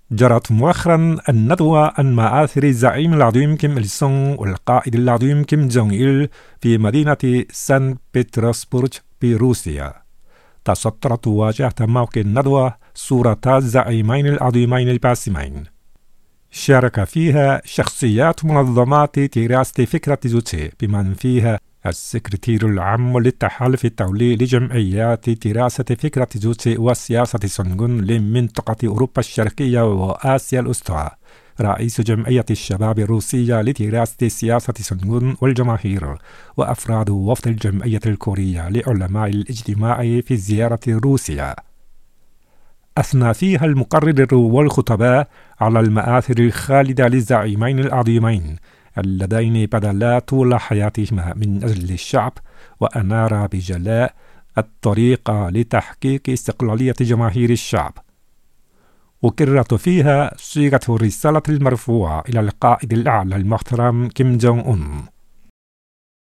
جرت مؤخرا الندوة عن مآثر الزعيم العظيم كيم إل سونغ والقائد العظيم كيم جونغ إل في مدينة سان بطرسبرغ بروسيا. تسطرت واجهة موقع الندوة صورتا الزعيمين العظيمين الباسمين. شارك فيها شخصيات منظمات دراسة فكرة جوتشي بمن فيها السكرتير العام للتحالف الدولي لجمعيات دراسة فكرة جوتشي وسياسة سونغون لمنطقة أوروبا الشرقية وآسيا الوسطى، رئيس جمعية الشباب الروسية لدراسة سياسة سونغون والجماهير، وأفراد وفد الجمعية الكورية لعلماء الاجتماع في زيارة روسيا. أثنى فيها المقرر والخطباء على المآثر الخالدة للزعيمين العظيمين اللذين بذلا طول حياتهما من أجل الشعب، وأنارا بجلاء الطريق لتحقيق استقلالية جماهير الشعب. وكررت فيها صيغة الرسالة المرفوعة إلى القائد الأعلى المحترم كيم جونغ أون.